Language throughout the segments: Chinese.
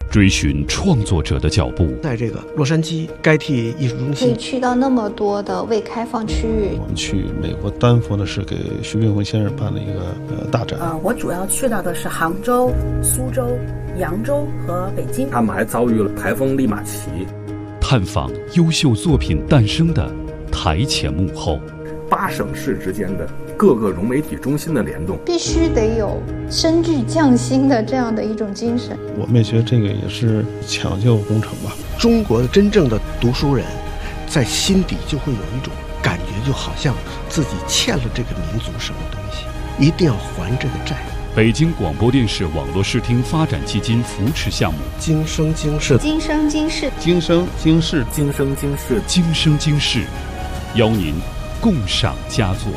追寻创作者的脚步。 在这个洛杉矶该替艺术中心， 可以去到那么多的未开放区域。 我们去美国丹佛呢，是给徐悲鸿先生办了一个大展。 我主要去到的是杭州、苏州、扬州和北京。 他们还遭遇了台风利马奇。 探访优秀作品诞生的台前幕后 ，8省市之间的各个融媒体中心的联动， 必须得有深具匠心的这样的一种精神。 我们也觉得这个也是抢救工程吧。 中国的真正的读书人，在心底就会有一种感觉，就好像自己欠了这个民族什么东西，一定要还这个债。 北京广播电视网络视听发展基金扶持项目， 今生今世， 今生今世， 今生今世， 今生今世， 今生今世，邀您共赏佳作。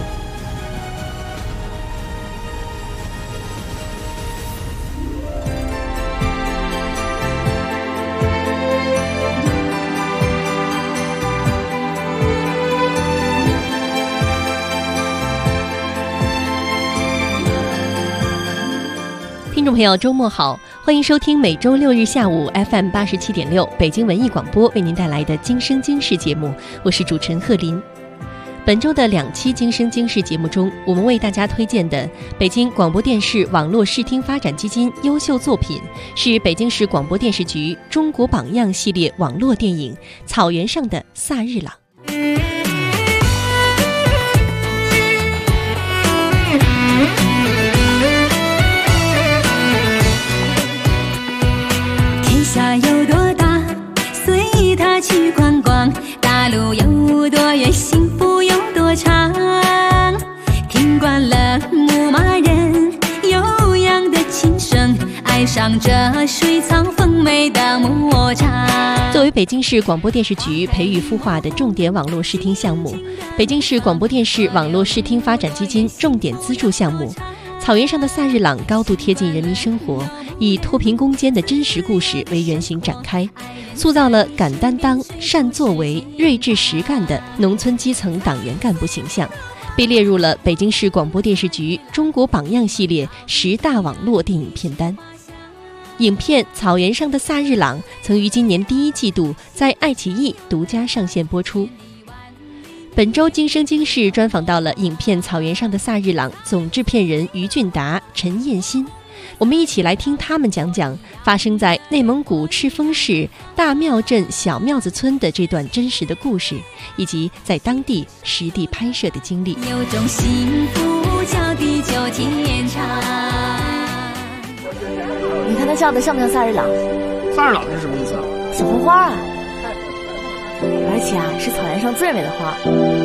听众朋友，周末好，欢迎收听每周6日下午 FM 87.6北京文艺广播为您带来的《今生今世》节目，我是主持人贺林。本周的2期《今生今世》节目中，我们为大家推荐的北京广播电视网络视听发展基金优秀作品，是北京市广播电视局中国榜样系列网络电影《草原上的萨日朗》。 下有多大，随他去观光，大路有多远，幸福有多长。听惯了牧马人悠扬的琴声，爱上这水草丰美的牧场。 作为北京市广播电视局培育孵化的重点网络视听项目，北京市广播电视网络视听发展基金重点资助项目，草原上的萨日朗高度贴近人民生活，以脱贫攻坚的真实故事为原型展开，塑造了敢担当、善作为、睿智实干的农村基层党员干部形象，被列入了北京市广播电视局中国榜样系列10大网络电影片单。影片《草原上的萨日朗》曾于今年第1季度在爱奇艺独家上线播出。本周今生今世专访到了影片《草原上的萨日朗》总制片人于俊达、陈燕新，我们一起来听他们讲讲发生在内蒙古赤峰市大庙镇小庙子村的这段真实的故事，以及在当地实地拍摄的经历。 有种幸福叫地久天长。 你看他叫的像不像萨日朗？ 萨日朗是什么意思啊？ 小红花啊，而且啊是草原上最美的花。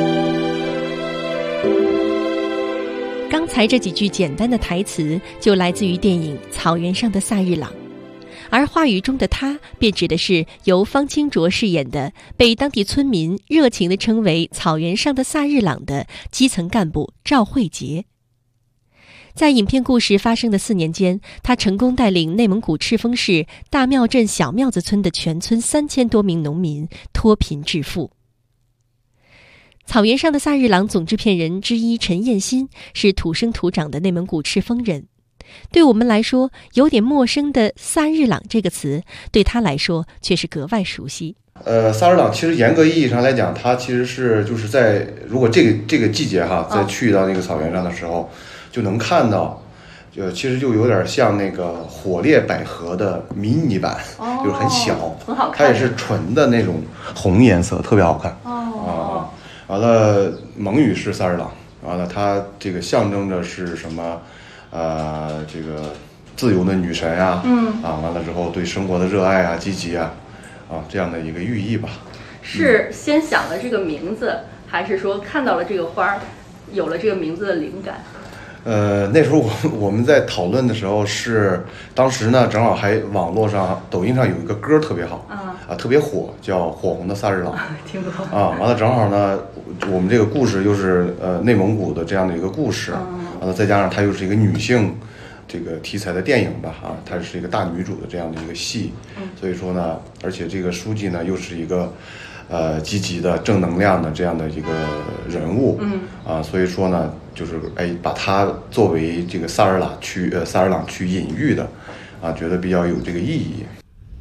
刚才这几句简单的台词就来自于电影《草原上的萨日朗》，而话语中的他便指的是由方清卓饰演的被当地村民热情地称为草原上的萨日朗的基层干部赵慧杰。在影片故事发生的4年间，他成功带领内蒙古赤峰市大庙镇小庙子村的全村3000多名农民脱贫致富。草原上的萨日朗总制片人之一陈燕新是土生土长的内蒙古赤峰人，对我们来说有点陌生的萨日朗这个词，对他来说却是格外熟悉。 萨日朗其实严格意义上来讲，它其实是就是在如果这个季节哈，再去到那个草原上的时候，就能看到，其实就有点像那个火烈百合的迷你版，就是很小， 很好看， 它也是纯的那种红颜色，特别好看。完了，蒙语是萨日朗，完了它这个象征着是什么？这个自由的女神啊，完了之后对生活的热爱啊、积极啊，这样的一个寓意吧。 是先想了这个名字，还是说看到了这个花，有了这个名字的灵感？ 那时候我们在讨论的时候是，当时呢正好还网络上抖音上有一个歌特别好特别火，叫《火红的萨日朗》 听过完了正好呢，我们这个故事又是内蒙古的这样的一个故事，完了再加上它又是一个女性这个题材的电影吧它是一个大女主的这样的一个戏，所以说呢，而且这个书记呢又是一个积极的正能量的这样的一个人物，所以说呢，就是把它作为这个萨日朗区隐喻的，觉得比较有这个意义。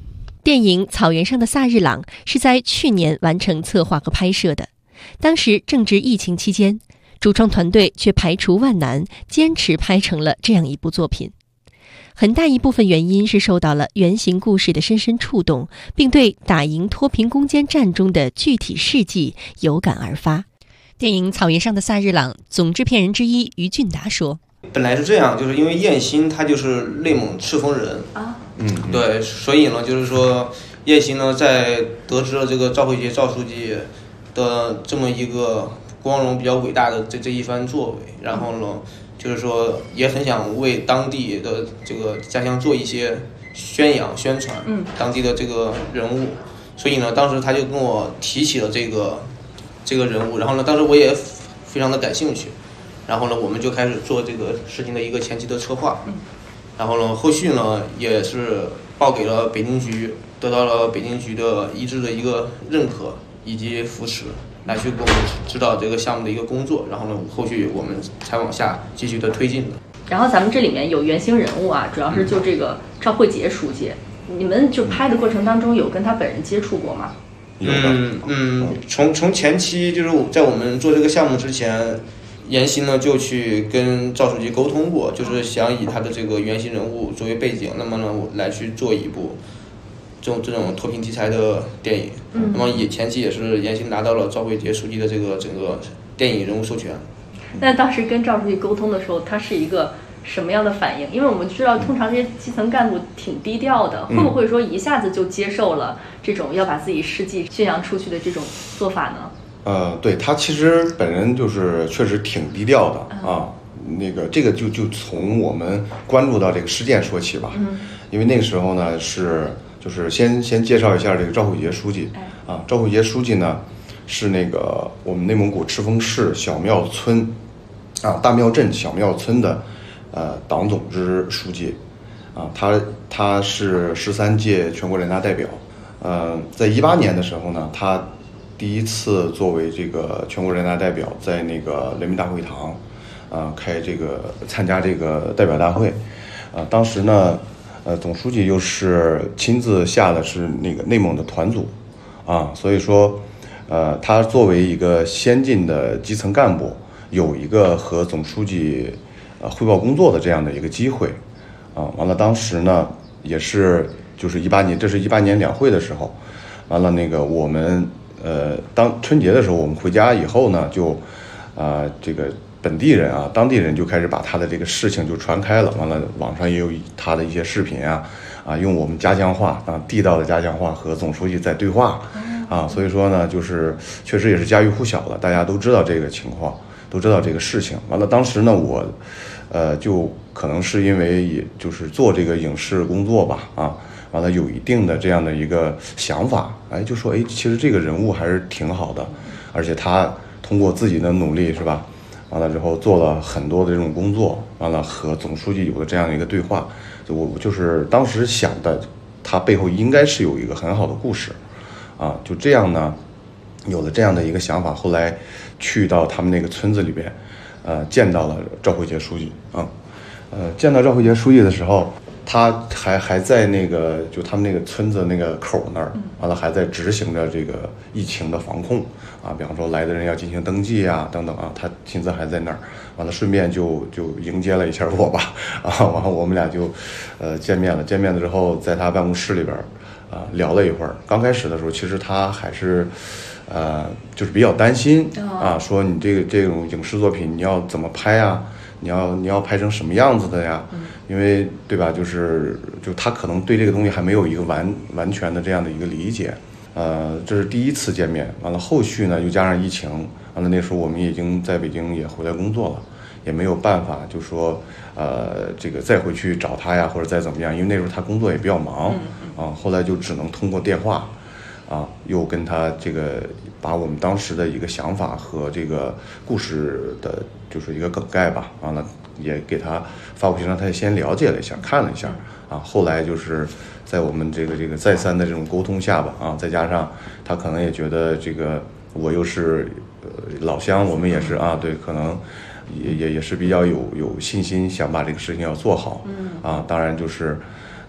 电影《草原上的萨日朗》是在去年完成策划和拍摄的，当时正值疫情期间，主创团队却排除万难，坚持拍成了这样一部作品。很大一部分原因是受到了原型故事的深深触动，并对打赢脱贫攻坚战中的具体事迹有感而发。电影《草原上的萨日朗》总制片人之一于俊达说：“ 本来是这样，就是因为叶欣他就是内蒙赤峰人啊，对，所以呢，就是说叶欣呢在得知了这个赵慧杰赵书记的这么一个光荣比较伟大的这一番作为，然后呢，就是说也很想为当地的这个家乡做一些宣扬宣传，当地的这个人物，所以呢，当时他就跟我提起了这个人物，然后呢，当时我也非常的感兴趣，然后呢，我们就开始做这个事情的一个前期的策划，然后呢，后续呢也是报给了北京局，得到了北京局的一致的一个认可以及扶持，来去给我们指导这个项目的一个工作，然后呢，后续我们才往下继续的推进的。 然后咱们这里面有原型人物啊，主要是就这个赵慧杰书记，你们就拍的过程当中有跟他本人接触过吗？ 从前期就是在我们做这个项目之前，闫欣呢就去跟赵书记沟通过，就是想以他的这个原型人物作为背景，那么呢来去做一部这种脱贫题材的电影。那么也前期也是闫欣拿到了赵慧杰书记的这个整个电影人物授权。 那当时跟赵书记沟通的时候，他是一个什么样的反应？因为我们知道通常这些基层干部挺低调的，会不会说一下子就接受了这种要把自己事迹宣扬出去的这种做法呢？ 对，他其实本人就是确实挺低调的啊。那个这个就从我们关注到这个事件说起吧。因为那个时候呢就是先介绍一下这个赵慧杰书记啊。赵慧杰书记呢是那个我们内蒙古赤峰市小庙村大庙镇小庙村的党总支书记啊。他是13届全国人大代表。在18年的时候呢，他第一次作为这个全国人大代表在那个人民大会堂参加这个代表大会。当时呢总书记又是亲自下的是那个内蒙的团组啊，所以说他作为一个先进的基层干部，有一个和总书记汇报工作的这样的一个机会啊。完了当时呢也是就是18年，这是18年两会的时候，完了那个我们当春节的时候我们回家以后呢，就这个本地人当地人就开始把他的这个事情就传开了。完了网上也有他的一些视频用我们家乡话地道的家乡话和总书记在对话所以说呢就是确实也是家喻户晓了，大家都知道这个情况，都知道这个事情。完了当时呢我就可能是因为也就是做这个影视工作吧完了有一定的这样的一个想法，就说其实这个人物还是挺好的，而且他通过自己的努力是吧，完了之后做了很多的这种工作，完了和总书记有了这样一个对话，我就是当时想的他背后应该是有一个很好的故事就这样呢有了这样的一个想法。后来去到他们那个村子里边见到了赵慧杰书记见到赵慧杰书记的时候，他还在那个就他们那个村子那个口那儿，完了还在执行着这个疫情的防控比方说来的人要进行登记等等他亲自还在那儿。完了顺便就迎接了一下我吧完后我们俩就见面了。见面了之后在他办公室里边聊了一会儿。刚开始的时候其实他还是就是比较担心说你这种影视作品你要怎么拍你要拍成什么样子的呀？因为对吧，就他可能对这个东西还没有一个完全的这样的一个理解。这是第一次见面。完了后续呢又加上疫情，完了那时候我们已经在北京也回来工作了，也没有办法就说这个再回去找他呀或者再怎么样，因为那时候他工作也比较忙后来就只能通过电话又跟他这个把我们当时的一个想法和这个故事的就是一个梗概吧，完了也给他发过去，让他先了解了一下看了一下后来就是在我们这个再三的这种沟通下吧再加上他可能也觉得这个我又是老乡，我们也是对，可能也是比较有信心想把这个事情要做好当然就是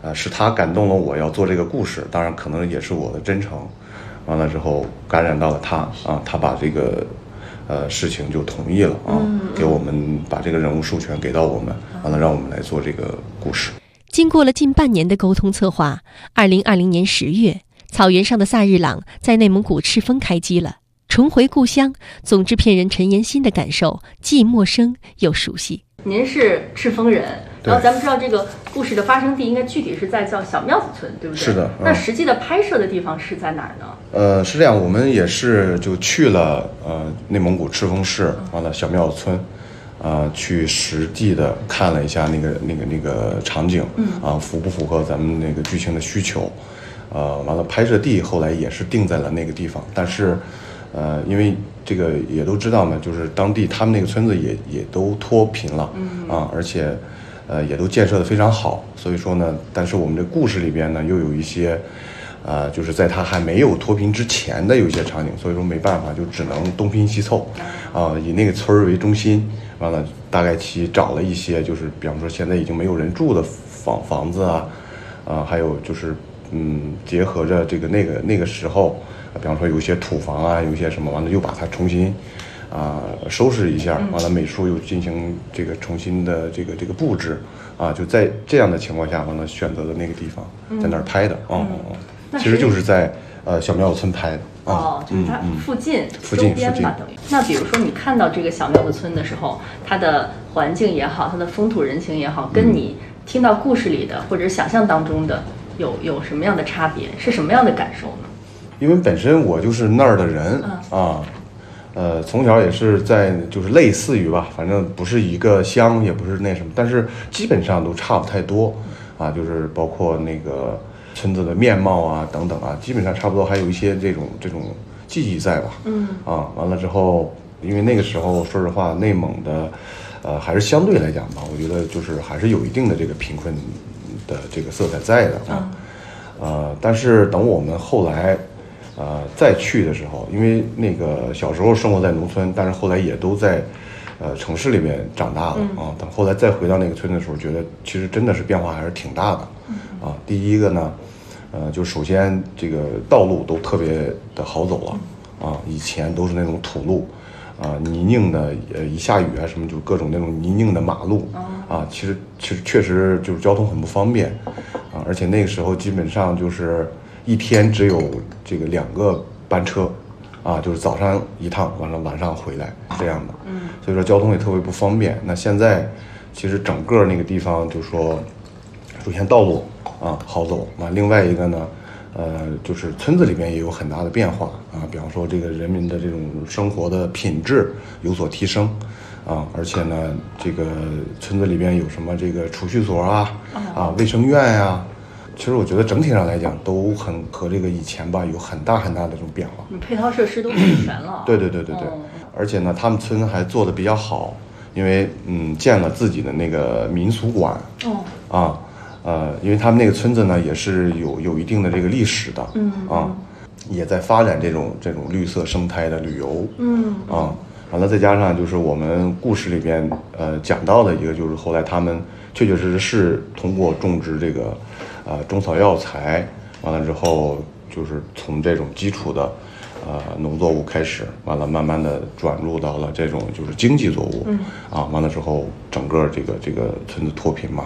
是他感动了我要做这个故事，当然可能也是我的真诚，完了之后感染到了他啊，他把这个事情就同意了啊，给我们把这个人物授权给到我们，完了让我们来做这个故事。 经过了近半年的沟通策划，2020年10月，草原上的萨日朗在内蒙古赤峰开机了。重回故乡，总制片人陈延新的感受既陌生又熟悉。 您是赤峰人，然后咱们知道这个故事的发生地应该具体是在叫小庙子村，对不对？ 是的。 那实际的拍摄的地方是在哪儿呢？ 是这样，我们也是就去了内蒙古赤峰市完了小庙子村，去实地的看了一下那个场景，符不符合咱们那个剧情的需求？完了拍摄地后来也是定在了那个地方，但是。因为这个也都知道嘛，就是当地他们那个村子也都脱贫了，而且也都建设得非常好，所以说呢，但是我们这故事里边呢又有一些，就是在他还没有脱贫之前的有一些场景，所以说没办法，就只能东拼西凑，以那个村为中心，完了大概其找了一些，就是比方说现在已经没有人住的房子啊，还有就是结合着这个那个时候。比方说有一些土房啊，有一些什么，完了又把它重新收拾一下，完了美术又进行这个重新的这个布置就在这样的情况下，完了选择的那个地方，在那儿拍的其实就是在小庙子村拍的就是它附近周边吧，等于。那比如说你看到这个小庙子村的时候，它的环境也好，它的风土人情也好，跟你听到故事里的或者想象当中的有什么样的差别？是什么样的感受呢？ 因为本身我就是那儿的人从小也是在就是类似于吧，反正不是一个乡，也不是那什么，但是基本上都差不太多就是包括那个村子的面貌等等基本上差不多，还有一些这种记忆在吧。完了之后，因为那个时候说实话，内蒙的还是相对来讲吧，我觉得就是还是有一定的这个贫困的这个色彩在的但是等我们后来。再去的时候，因为那个小时候生活在农村，但是后来也都在城市里面长大了等后来再回到那个村的时候，觉得其实真的是变化还是挺大的第一个呢，就首先这个道路都特别的好走了以前都是那种土路泥泞的，一下雨什么就各种那种泥泞的马路其实确实就是交通很不方便而且那个时候基本上就是一天只有这个2个班车就是早上一趟，完了晚上回来这样的所以说交通也特别不方便。那现在其实整个那个地方就说首先道路好走另外一个呢就是村子里面也有很大的变化比方说这个人民的这种生活的品质有所提升而且呢这个村子里边有什么这个储蓄所卫生院其实我觉得整体上来讲都很和这个以前吧有很大的这种变化， 配套设施都健全了。 对，而且呢他们村还做得比较好，因为建了自己的那个民俗馆因为他们那个村子呢也是有一定的这个历史的也在发展这种绿色生态的旅游完了再加上就是我们故事里边讲到的一个就是后来他们确实是通过种植这个中草药材，完了之后就是从这种基础的农作物开始，完了慢慢的转入到了这种就是经济作物完了之后整个这个村子脱贫嘛。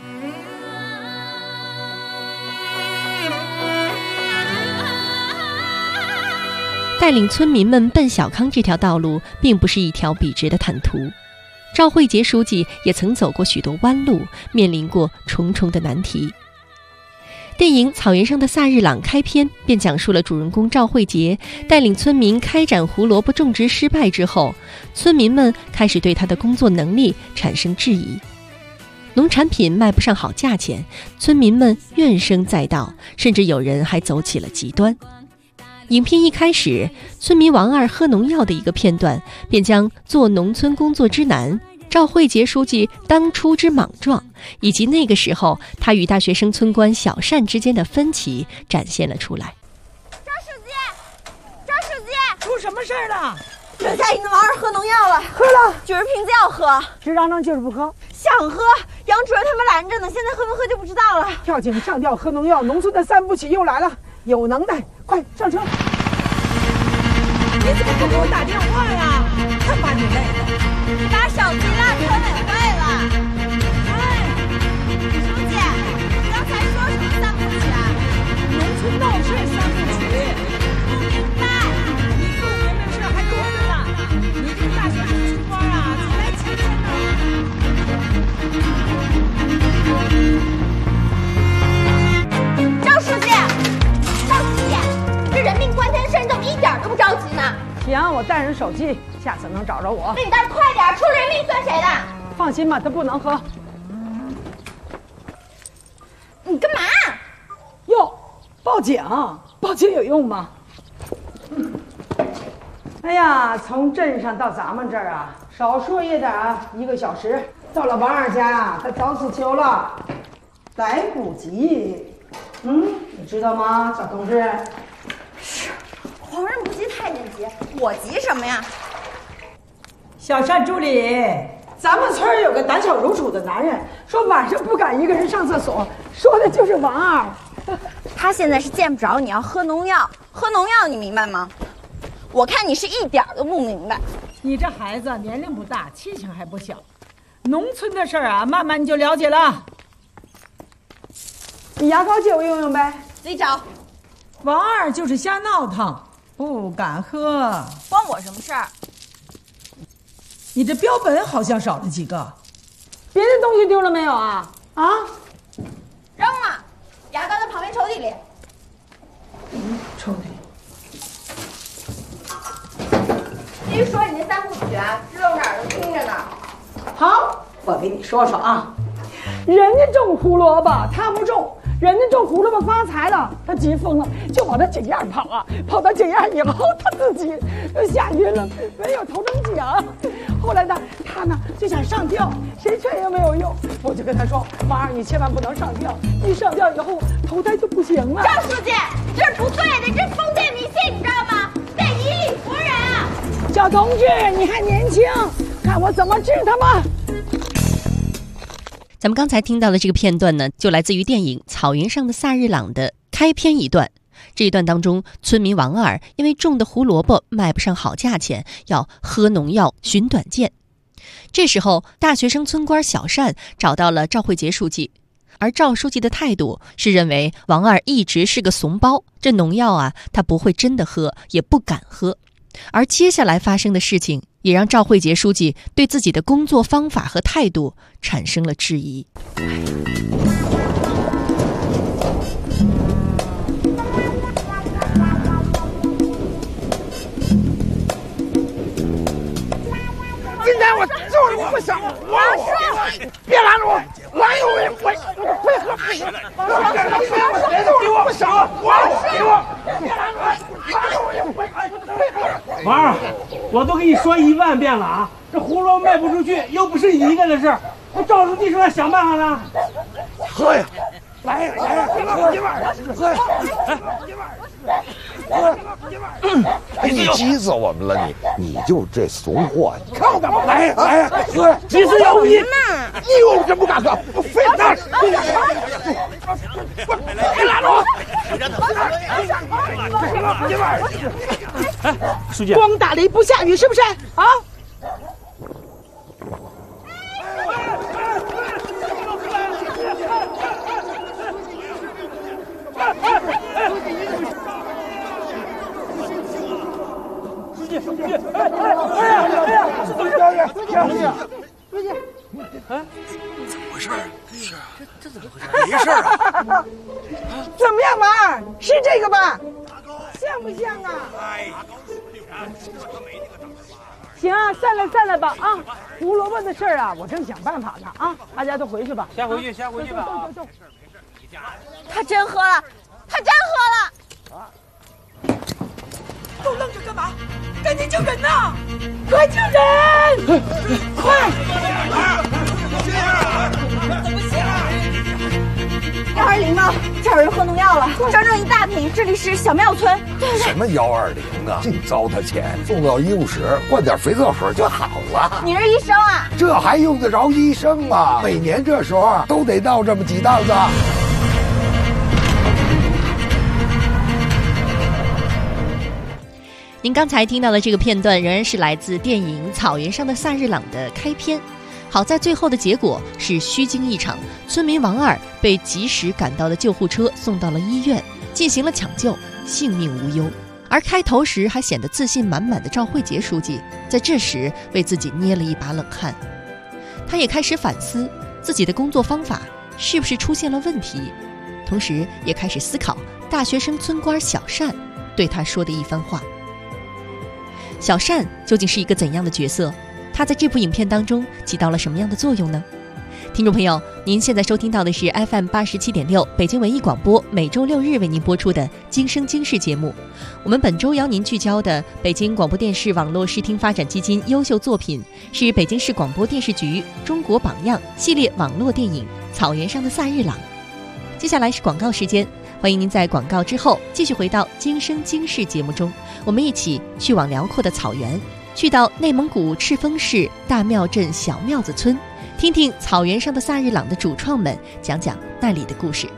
带领村民们奔小康这条道路并不是一条笔直的坦途，赵慧杰书记也曾走过许多弯路，面临过重重的难题。电影《草原上的萨日朗》开篇便讲述了主人公赵慧杰带领村民开展胡萝卜种植失败之后，村民们开始对他的工作能力产生质疑。农产品卖不上好价钱，村民们怨声载道，甚至有人还走起了极端。影片一开始，村民王二喝农药的一个片段，便将做农村工作之难、赵慧杰书记当初之莽撞，以及那个时候他与大学生村官小单之间的分歧展现了出来。 赵书记，出什么事儿了？ 刘家营的王二喝农药了， 喝了 ，90瓶子要喝， 是让就是不喝。 想喝，杨主任他们拦着呢，现在喝不喝就不知道了。 跳井上吊喝农药，农村的3部曲又来了，有能耐，快上车！ 你怎么不给我打电话呀？看把你累的，把手机拉村委会了。书记，你刚才说什么3部曲啊？ 农村闹事3部曲。 不明白， 你不明白的事还多着呢。你这个大学生村官啊，自来钱呢。 赵书记，这人命关天的事你怎么一点都不着急呢？ 行，我带上手机，下次能找着我。 那你倒是快点，出人命算谁的？ 放心吧，他不能喝。 你干嘛？ 哟，报警！报警有用吗？哎呀，从镇上到咱们这儿啊，少说也得1个小时。到了王二家啊，他早死囚了，逮捕急。你知道吗，小同志？ 是，皇上不急太监急，我急什么呀？ 小单助理，咱们村有个胆小如鼠的男人，说晚上不敢一个人上厕所，说的就是王二。 他现在是见不着你要喝农药，喝农药你明白吗？我看你是一点都不明白。 你这孩子年龄不大，气性还不小，农村的事儿啊，慢慢你就了解了。你牙膏借我用用呗， 自己找。 王二就是瞎闹腾，不敢喝。 关我什么事儿？ 你这标本好像少了几个，别的东西丢了没有啊？啊？ 扔了，牙膏在旁边抽屉里。 抽屉。 至于说你那3部曲啊，知道哪儿都听着呢。 好，我给你说说啊，人家种胡萝卜，他不种。人家种胡萝卜发财了，他急疯了，就往那井沿跑啊！跑到井沿以后，他自己吓晕了，没有头成奖。后来呢，他呢就想上吊，谁劝也没有用。我就跟他说：“王二，你千万不能上吊，一上吊以后投胎就不行了。” 赵书记，这是不对的，这是封建迷信，你知道吗？得以理服人啊！ 小同志，你还年轻，看我怎么治他们。 咱们刚才听到的这个片段呢，就来自于电影《草原上的萨日朗》的开篇一段。这一段当中，村民王二因为种的胡萝卜卖不上好价钱，要喝农药寻短见。这时候，大学生村官小单找到了赵慧杰书记，而赵书记的态度是认为王二一直是个怂包，这农药啊，他不会真的喝，也不敢喝。而接下来发生的事情也让赵慧杰书记对自己的工作方法和态度产生了质疑。 今天我就是不想，我别拦着我，我会喝，不行，我不想，别拦着我， 王二，我都跟你说1万遍了啊，这胡萝卜卖不出去，又不是你一个的事儿，那赵书记说要想办法呢。 喝呀，来呀，喝一碗，喝呀， 你急死我们了，你就这怂货， 你看我干嘛？来呀，喝呀， 急死有你！ 你以为我真不敢喝？我非得别拦着我！ 哎，书记， 光打雷不下雨是不是啊？ 书记， 怎么回事？这怎么回事？没事啊？ 怎么样，王二？是这个吧？像不像啊？行啊，散了吧啊！胡萝卜的事儿啊，我正想办法呢啊！大家都回去吧。 先回去吧。 走。 他真喝了， 都愣着干嘛？赶紧救人呐！快救人！快！ 怎么行？ 120吗？这儿有人喝农药了，整整一大瓶。这里是小庙村。对。 什么120啊？净糟蹋钱，送到医务室灌点肥皂水就好了。 你是医生啊？ 这还用得着医生吗？每年这时候都得闹这么几档子。 您刚才听到的这个片段仍然是来自电影《草原上的萨日朗》的开篇。好在最后的结果是虚惊一场，村民王二被及时赶到的救护车送到了医院，进行了抢救，性命无忧。而开头时还显得自信满满的赵慧杰书记，在这时为自己捏了一把冷汗。他也开始反思自己的工作方法是不是出现了问题，同时也开始思考大学生村官小善对他说的一番话。小善究竟是一个怎样的角色？他在这部影片当中起到了什么样的作用呢？听众朋友，您现在收听到的是 FM 87.6北京文艺广播每周6日为您播出的《今生今世》节目。我们本周邀您聚焦的北京广播电视网络视听发展基金优秀作品是北京市广播电视局中国榜样系列网络电影《草原上的萨日朗》。接下来是广告时间，欢迎您在广告之后继续回到《今生今世》节目中，我们一起去往辽阔的草原，去到内蒙古赤峰市大庙镇小庙子村，听听草原上的萨日朗的主创们讲讲那里的故事。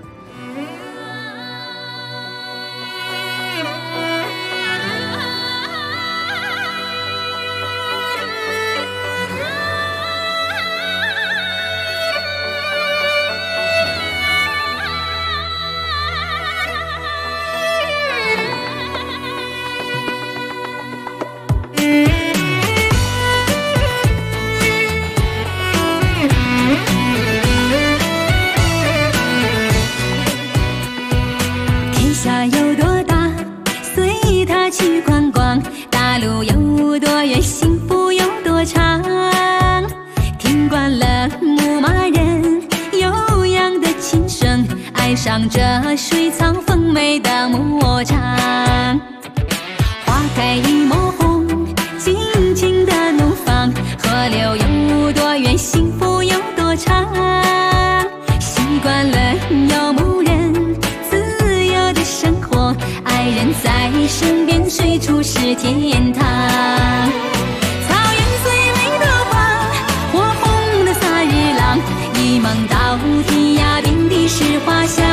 上这水草丰美的牧场，花开一抹红，尽情的怒放，河流有多远，幸福有多长。习惯了游牧人自由的生活，爱人在身边，随处是天堂。草原最美的花，火红的萨日朗，一梦到天涯，遍地是花香。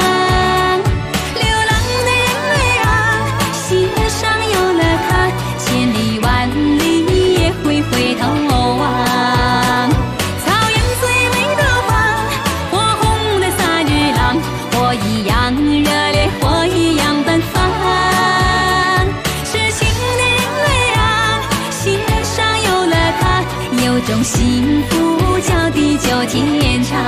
种幸福叫地久天长。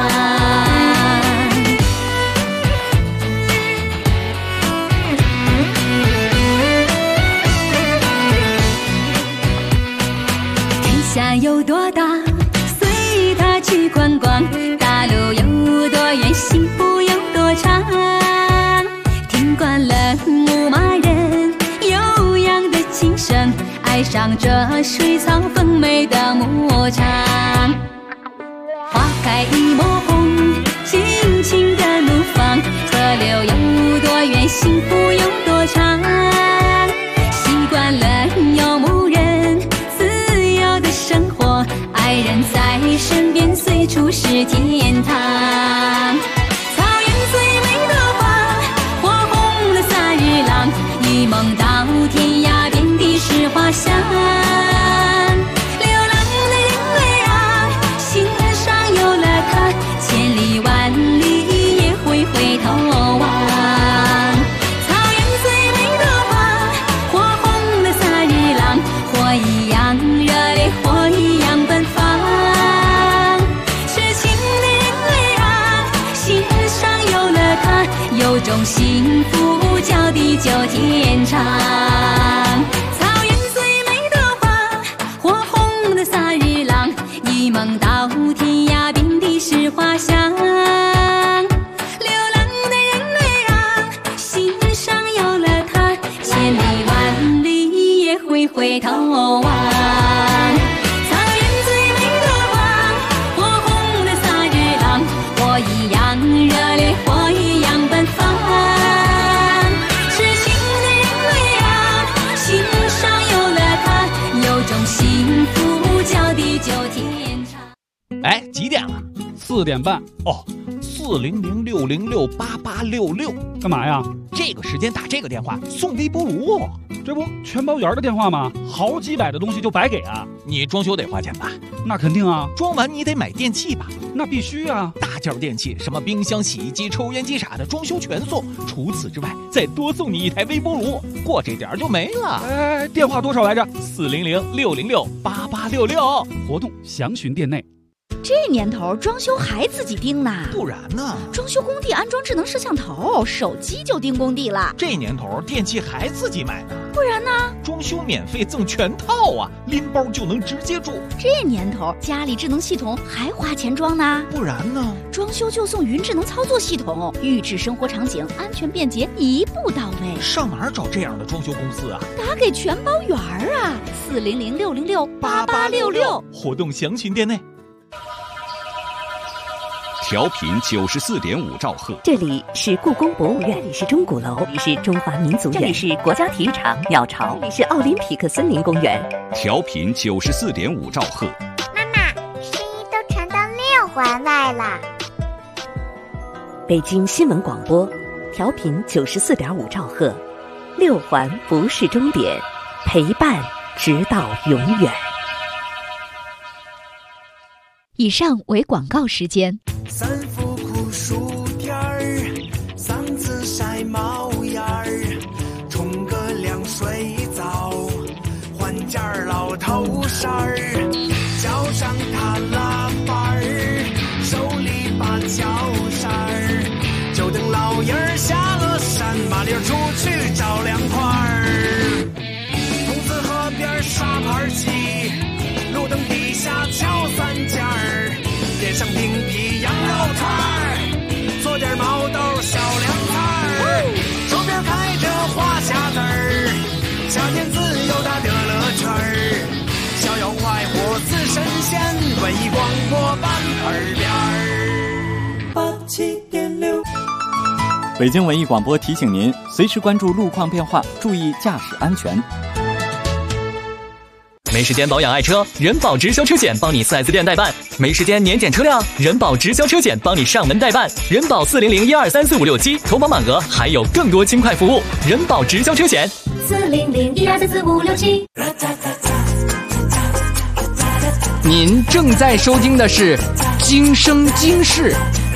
天下有多大，随它去观光，大路有多远，幸福有多长。听惯了牧马人悠扬的琴声，爱上这水草丰美的牧场。花开一抹红，尽情的怒放，河流有多远，幸福有多长。习惯了游牧人自由的生活，爱人在身边，随处是天堂。草原最美的花，火红的萨日朗，一梦到天涯，遍地是花香。种幸福叫地久天长。草原最美的花，火红的萨日朗，一梦到天涯，遍地是花香。流浪的人儿啊，心上有了它，千里万里也会回头望。草原最美的花，火红的萨日朗，火一样热烈，火 4点半。 哦，400-606-8866， 干嘛呀？ 这个时间打这个电话送微波炉， 这不全包圆的电话吗？好几百的东西就白给啊！ 你装修得花钱吧？ 那肯定啊！ 装完你得买电器吧？ 那必须啊！ 大件电器，什么冰箱、洗衣机、抽烟机啥的，装修全送。除此之外，再多送你1台微波炉，过这点就没了。 哎，电话多少来着 ？400-606-8866， 活动详询店内。 这年头装修还自己盯呢？ 不然呢？ 装修工地安装智能摄像头，手机就盯工地了。 这年头电器还自己买呢？ 不然呢？ 装修免费赠全套啊，拎包就能直接住。 这年头家里智能系统还花钱装呢？ 不然呢？ 装修就送云智能操作系统，预制生活场景，安全便捷，一步到位。 上哪儿找这样的装修公司啊？ 打给全包圆啊，400-606-8866， 活动详询店内。 调频94.5兆赫， 这里是故宫博物院，这里是钟鼓楼，这里是中华民族园，这里是国家体育场鸟巢，这里是奥林匹克森林公园。 调频94.5兆赫。 妈妈，声音都传到6环外了。 北京新闻广播，调频94.5兆赫，6环不是终点，陪伴直到永远。 以上为广告时间。 3伏酷暑天儿，3次晒毛眼儿，冲个凉水澡，换件老头衫儿，脚上踏拉板儿，手里把脚扇儿，就等老爷儿下了山，麻溜出去找凉快儿。筒子河边沙盘棋，路灯底下敲3件儿，点上冰皮羊肉串儿，做点毛豆小凉菜儿，周边开着花匣子儿，夏天自由大的乐趣儿，逍遥快活似神仙，文艺广播版耳边87.6。 北京文艺广播提醒您，随时关注路况变化，注意驾驶安全。 没时间保养爱车，人保直销车险帮你4S店代办；没时间年检车辆，人保直销车险帮你上门代办。人保400-1234567，投保满额还有更多轻快服务。人保直销车险 400-1234567。 您正在收听的是《今生今世》。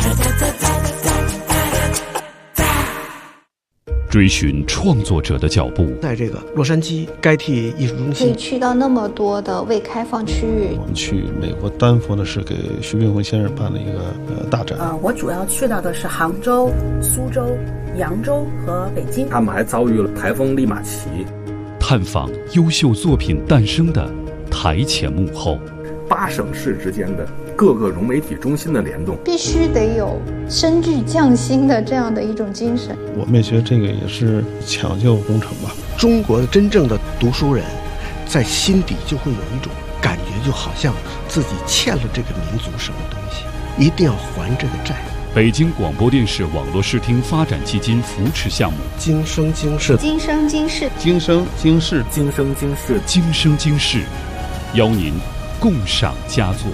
追寻创作者的脚步， 在这个洛杉矶该替艺术中心， 可以去到那么多的未开放区域。 我们去美国丹佛的是给徐冰辉先生办了一个大展。 我主要去到的是杭州、苏州、扬州和北京。 他们还遭遇了台风利马奇， 探访优秀作品诞生的台前幕后 ，8省市之间的各个融媒体中心的联动， 必须得有深具匠心的这样的一种精神。 我们也觉得这个也是抢救工程吧。 中国的真正的读书人，在心底就会有一种感觉，就好像自己欠了这个民族什么东西，一定要还这个债。 北京广播电视网络视听发展基金扶持项目， 今生今世， 今生今世， 今生今世， 今生今世， 今生今世，邀您共赏佳作。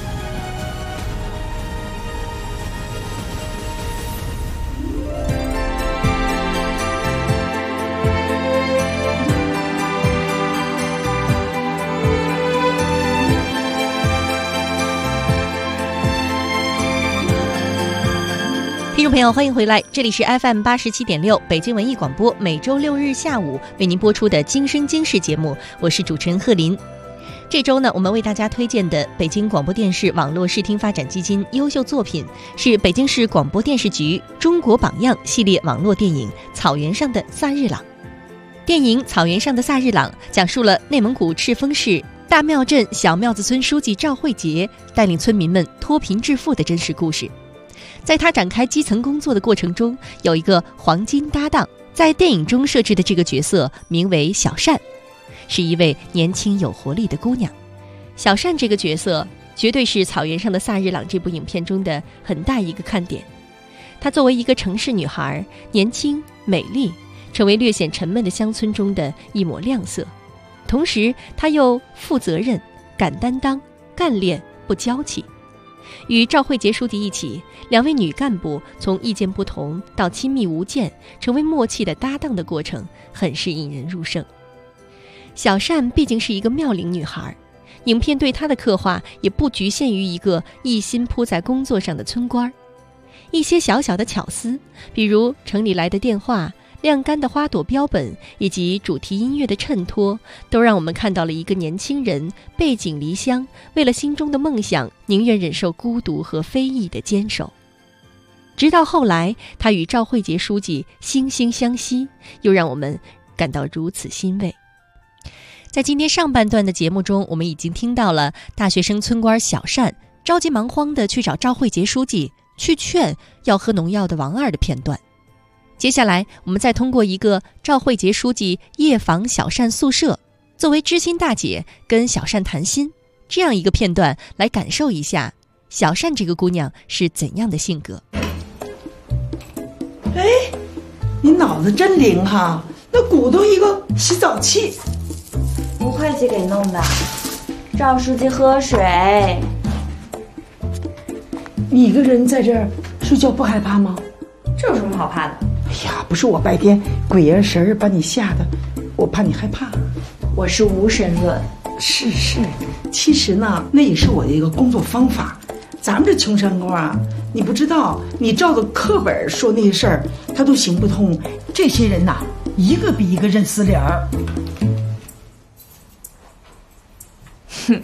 听众朋友，欢迎回来，这里是 FM 87.6北京文艺广播，每周6日下午为您播出的《今生今世》节目，我是主持人贺林。这周呢，我们为大家推荐的北京广播电视网络视听发展基金优秀作品是北京市广播电视局中国榜样系列网络电影《草原上的萨日朗》。电影《草原上的萨日朗》讲述了内蒙古赤峰市大庙镇小庙子村书记赵慧杰带领村民们脱贫致富的真实故事。在他展开基层工作的过程中，有一个黄金搭档，在电影中设置的这个角色名为小善，是一位年轻有活力的姑娘。小善这个角色绝对是《草原上的萨日朗》这部影片中的很大一个看点。她作为一个城市女孩，年轻美丽，成为略显沉闷的乡村中的一抹亮色。同时她又负责任、敢担当、干练不娇气。 与赵慧杰书记一起，2位女干部从意见不同到亲密无间，成为默契的搭档的过程，很是引人入胜。小善毕竟是一个妙龄女孩，影片对她的刻画也不局限于一个一心扑在工作上的村官。一些小小的巧思，比如城里来的电话、晾干的花朵标本以及主题音乐的衬托，都让我们看到了一个年轻人背井离乡，为了心中的梦想宁愿忍受孤独和非议的坚守。直到后来他与赵慧杰书记惺惺相惜，又让我们感到如此欣慰。在今天上半段的节目中，我们已经听到了大学生村官小善着急忙慌地去找赵慧杰书记去劝要喝农药的王二的片段。接下来我们再通过一个赵慧杰书记夜访小善宿舍，作为知心大姐跟小善谈心这样一个片段，来感受一下小善这个姑娘是怎样的性格。 哎，你脑子真灵哈，那鼓捣一个洗澡器。 吴会计给弄的。赵书记喝水。 你一个人在这儿睡觉不害怕吗？ 这有什么好怕的？ 哎呀，不是我白天鬼眼神把你吓的，我怕你害怕。 我是无神论。 是，其实呢，那也是我的一个工作方法。咱们这穷山沟啊，你不知道，你照着课本说那些事儿，他都行不通。这些人呐，一个比一个认死理儿。哼。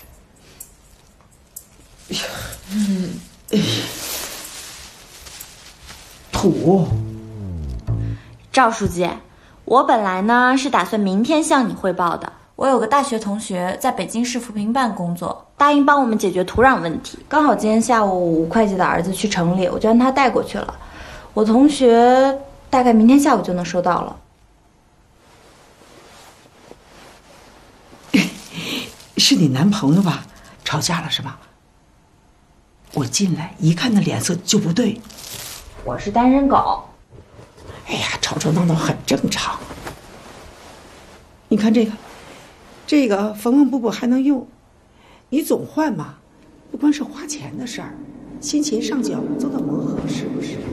土。 赵书记，我本来呢是打算明天向你汇报的。我有个大学同学在北京市扶贫办工作，答应帮我们解决土壤问题。刚好今天下午吴会计的儿子去城里，我就让他带过去了。我同学大概明天下午就能收到了。 是你男朋友吧？吵架了是吧？我进来一看那脸色就不对。 我是单身狗。 哎呀，吵吵闹闹很正常。你看这个缝缝补补还能用，你总换嘛，不光是花钱的事儿，心情上脚做到磨合，是不是？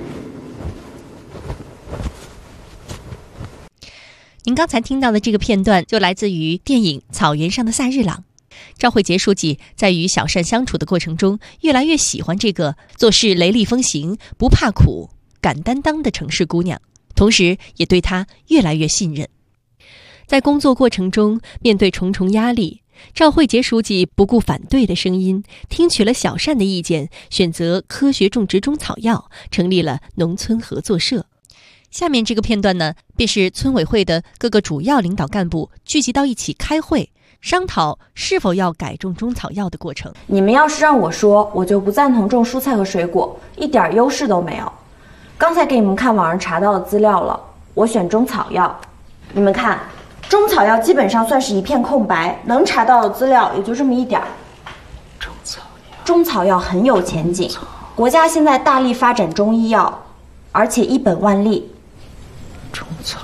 您刚才听到的这个片段就来自于电影《草原上的萨日朗》。赵慧杰书记在与小善相处的过程中，越来越喜欢这个做事雷厉风行、不怕苦、敢担当的城市姑娘，同时也对她越来越信任。在工作过程中，面对重重压力，赵慧杰书记不顾反对的声音，听取了小善的意见，选择科学种植中草药，成立了农村合作社。下面这个片段呢，便是村委会的各个主要领导干部聚集到一起开会，商讨是否要改种中草药的过程。 你们要是让我说，我就不赞同种蔬菜和水果，一点优势都没有。刚才给你们看网上查到的资料了，我选中草药。你们看，中草药基本上算是一片空白，能查到的资料也就这么一点儿。中草药很有前景，国家现在大力发展中医药，而且一本万利。 中草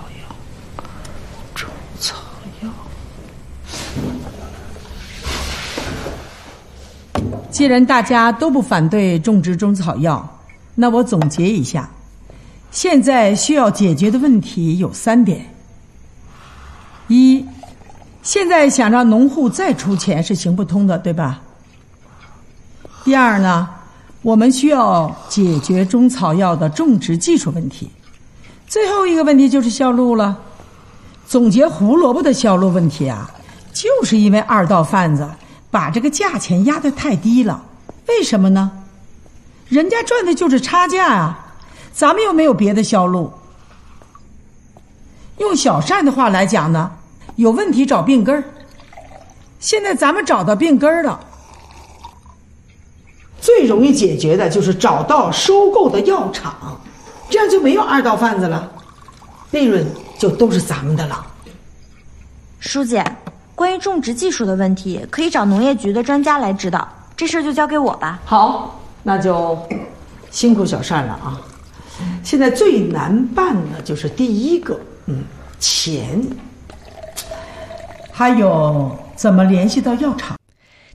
药。既然大家都不反对种植中草药，那我总结一下，现在需要解决的问题有3点。一，现在想让农户再出钱是行不通的，对吧？第二呢，我们需要解决中草药的种植技术问题。最后一个问题就是销路了。总结胡萝卜的销路问题啊，就是因为二道贩子把这个价钱压得太低了。为什么呢？人家赚的就是差价啊，咱们又没有别的销路。用小善的话来讲呢，有问题找病根儿。现在咱们找到病根儿了，最容易解决的就是找到收购的药厂，这样就没有二道贩子了，利润就都是咱们的了。 书记，关于种植技术的问题，可以找农业局的专家来指导，这事儿就交给我吧。 好，那就辛苦小善了啊。现在最难办的就是第一个，钱，还有怎么联系到药厂。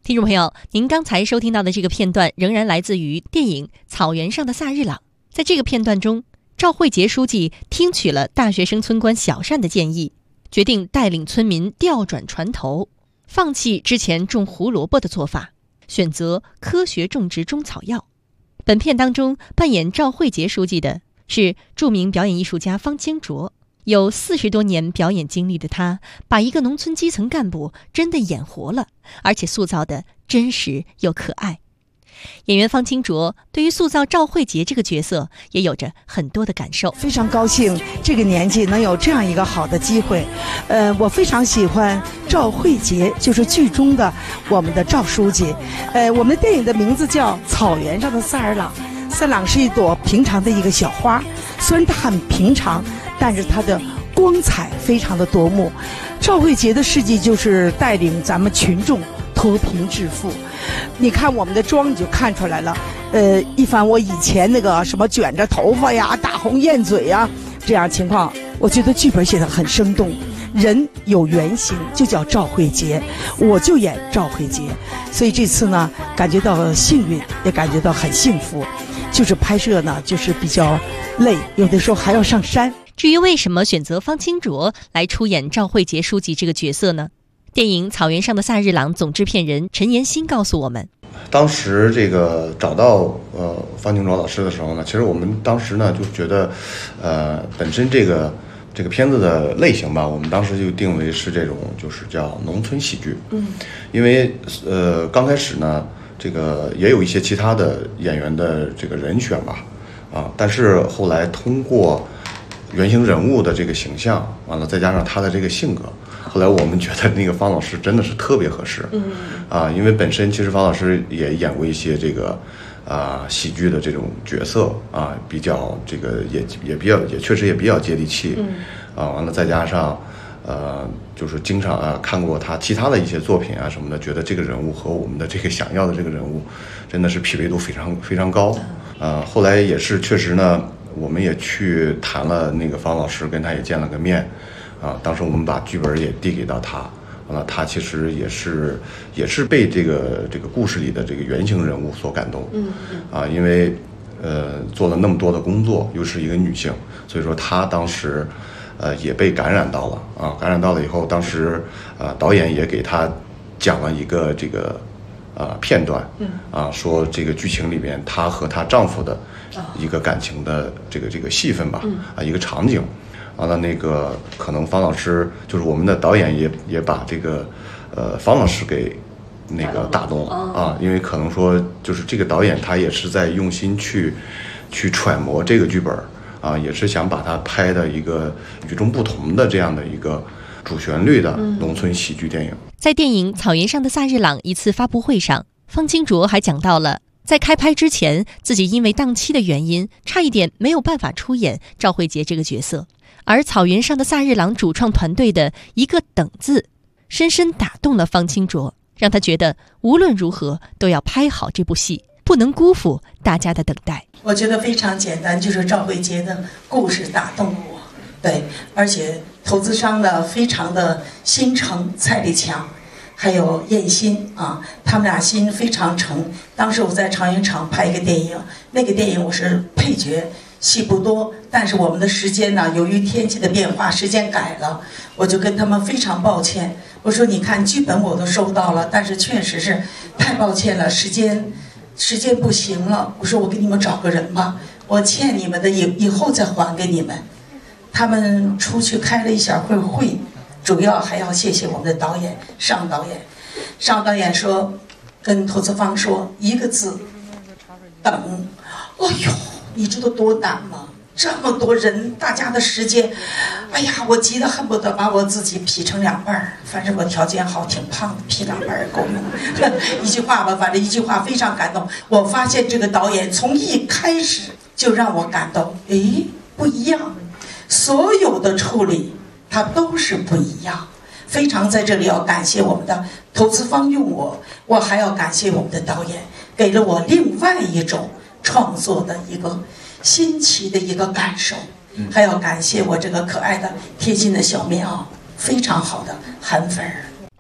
听众朋友，您刚才收听到的这个片段仍然来自于电影《草原上的萨日朗》。在这个片段中，赵慧杰书记听取了大学生村官小单的建议，决定带领村民调转船头，放弃之前种胡萝卜的做法，选择科学种植中草药。本片当中扮演赵慧杰书记的是著名表演艺术家方清卓。有40多年表演经历的他，把一个农村基层干部真的演活了，而且塑造的真实又可爱。演员方清卓对于塑造赵慧杰这个角色也有着很多的感受。 非常高兴这个年纪能有这样一个好的机会。我非常喜欢赵慧杰，就是剧中的我们的赵书记。我们的电影的名字叫《草原上的萨尔朗》。萨尔朗是一朵平常的一个小花，虽然它很平常，但是它的光彩非常的夺目。赵慧杰的事迹就是带领咱们群众脱贫致富。你看我们的妆你就看出来了。一凡我以前那个什么卷着头发呀、大红艳嘴呀这样情况，我觉得剧本写得很生动。人有原型就叫赵慧杰，我就演赵慧杰，所以这次呢感觉到幸运，也感觉到很幸福。就是拍摄呢就是比较累，有的时候还要上山。 至于为什么选择方清卓来出演赵慧杰书记这个角色呢？电影《草原上的萨日朗》总制片人陈延新告诉我们， 当时这个找到方清卓老师的时候呢，其实我们当时呢就觉得，本身这个片子的类型吧，我们当时就定为是这种就是叫农村喜剧。因为刚开始呢，这个也有一些其他的演员的这个人选吧，但是后来通过原型人物的这个形象，完了再加上他的这个性格，后来我们觉得那个方老师真的是特别合适。因为本身其实方老师也演过一些这个喜剧的这种角色比较这个也确实也比较接地气。完了再加上就是经常看过他其他的一些作品什么的，觉得这个人物和我们的这个想要的这个人物真的是匹配度非常非常高。后来也是确实呢，我们也去谈了那个方老师，跟他也见了个面。当时我们把剧本也递给到他，完了他其实也是被这个故事里的这个原型人物所感动。因为做了那么多的工作，又是一个女性，所以说她当时也被感染到了感染到了以后，当时导演也给她讲了一个这个片段，说这个剧情里边她和她丈夫的一个感情的这个戏份吧，一个场景。完了那个可能方老师就是我们的导演也把这个方老师给那个打动了因为可能说就是这个导演他也是在用心去揣摩这个剧本也是想把它拍的一个与众不同的这样的一个主旋律的农村喜剧电影。 在电影《草原上的萨日朗》一次发布会上，方清卓还讲到了在开拍之前自己因为档期的原因差一点没有办法出演赵慧杰这个角色，而《草原上的萨日朗》主创团队的一个等字深深打动了方清卓，让他觉得无论如何都要拍好这部戏，不能辜负大家的等待。 我觉得非常简单，就是赵慧杰的故事打动了我。对，而且投资商呢非常的心诚，蔡立强还有燕欣他们俩心非常诚。当时我在长影厂拍一个电影，那个电影我是配角，戏不多，但是我们的时间呢，由于天气的变化，时间改了，我就跟他们非常抱歉。我说你看剧本我都收到了，但是确实是太抱歉了，时间不行了。我说我给你们找个人吧，我欠你们的以后再还给你们。他们出去开了一小会，主要还要谢谢我们的导演尚导演。尚导演说跟投资方说一个字，等。哎呦，你知道多难吗？这么多人，大家的时间，哎呀，我急得恨不得把我自己劈成两半。反正我条件好，挺胖的，劈两半也够用。一句话吧，反正一句话非常感动。我发现这个导演从一开始就让我感动，不一样，所有的处理它都是不一样。非常在这里要感谢我们的投资方用我还要感谢我们的导演，给了我另外一种创作的一个新奇的一个感受，还要感谢我这个可爱的贴心的小棉袄，非常好的韩粉儿。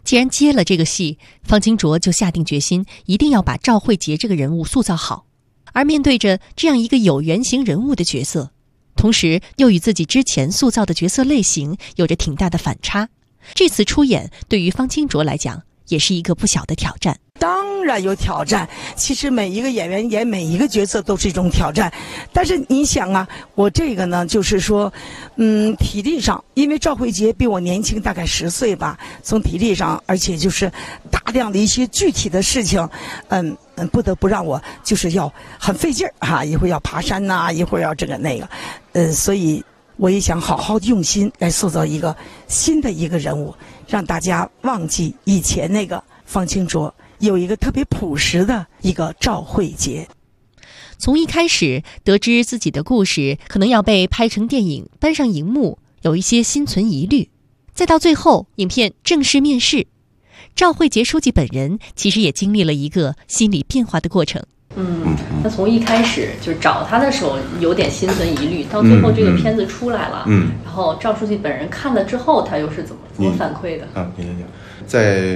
既然接了这个戏，方清卓就下定决心，一定要把赵慧杰这个人物塑造好。而面对着这样一个有原型人物的角色，同时又与自己之前塑造的角色类型有着挺大的反差，这次出演对于方清卓来讲也是一个不小的挑战。 当然有挑战，其实每一个演员演每一个角色都是一种挑战。但是你想啊，我这个呢，就是说，体力上，因为赵慧杰比我年轻大概10岁吧，从体力上，而且就是大量的一些具体的事情，不得不让我就是要很费劲儿哈，一会儿要爬山呐，一会儿要这个那个，所以我也想好好的用心来塑造一个新的一个人物，让大家忘记以前那个方清卓，有一个特别朴实的一个赵慧杰。 从一开始得知自己的故事可能要被拍成电影搬上荧幕，有一些心存疑虑，再到最后影片正式面世，赵慧杰书记本人其实也经历了一个心理变化的过程。 他从一开始就找他的时候有点心存疑虑，到最后这个片子出来了，然后赵书记本人看了之后，他又是怎么反馈的？ 在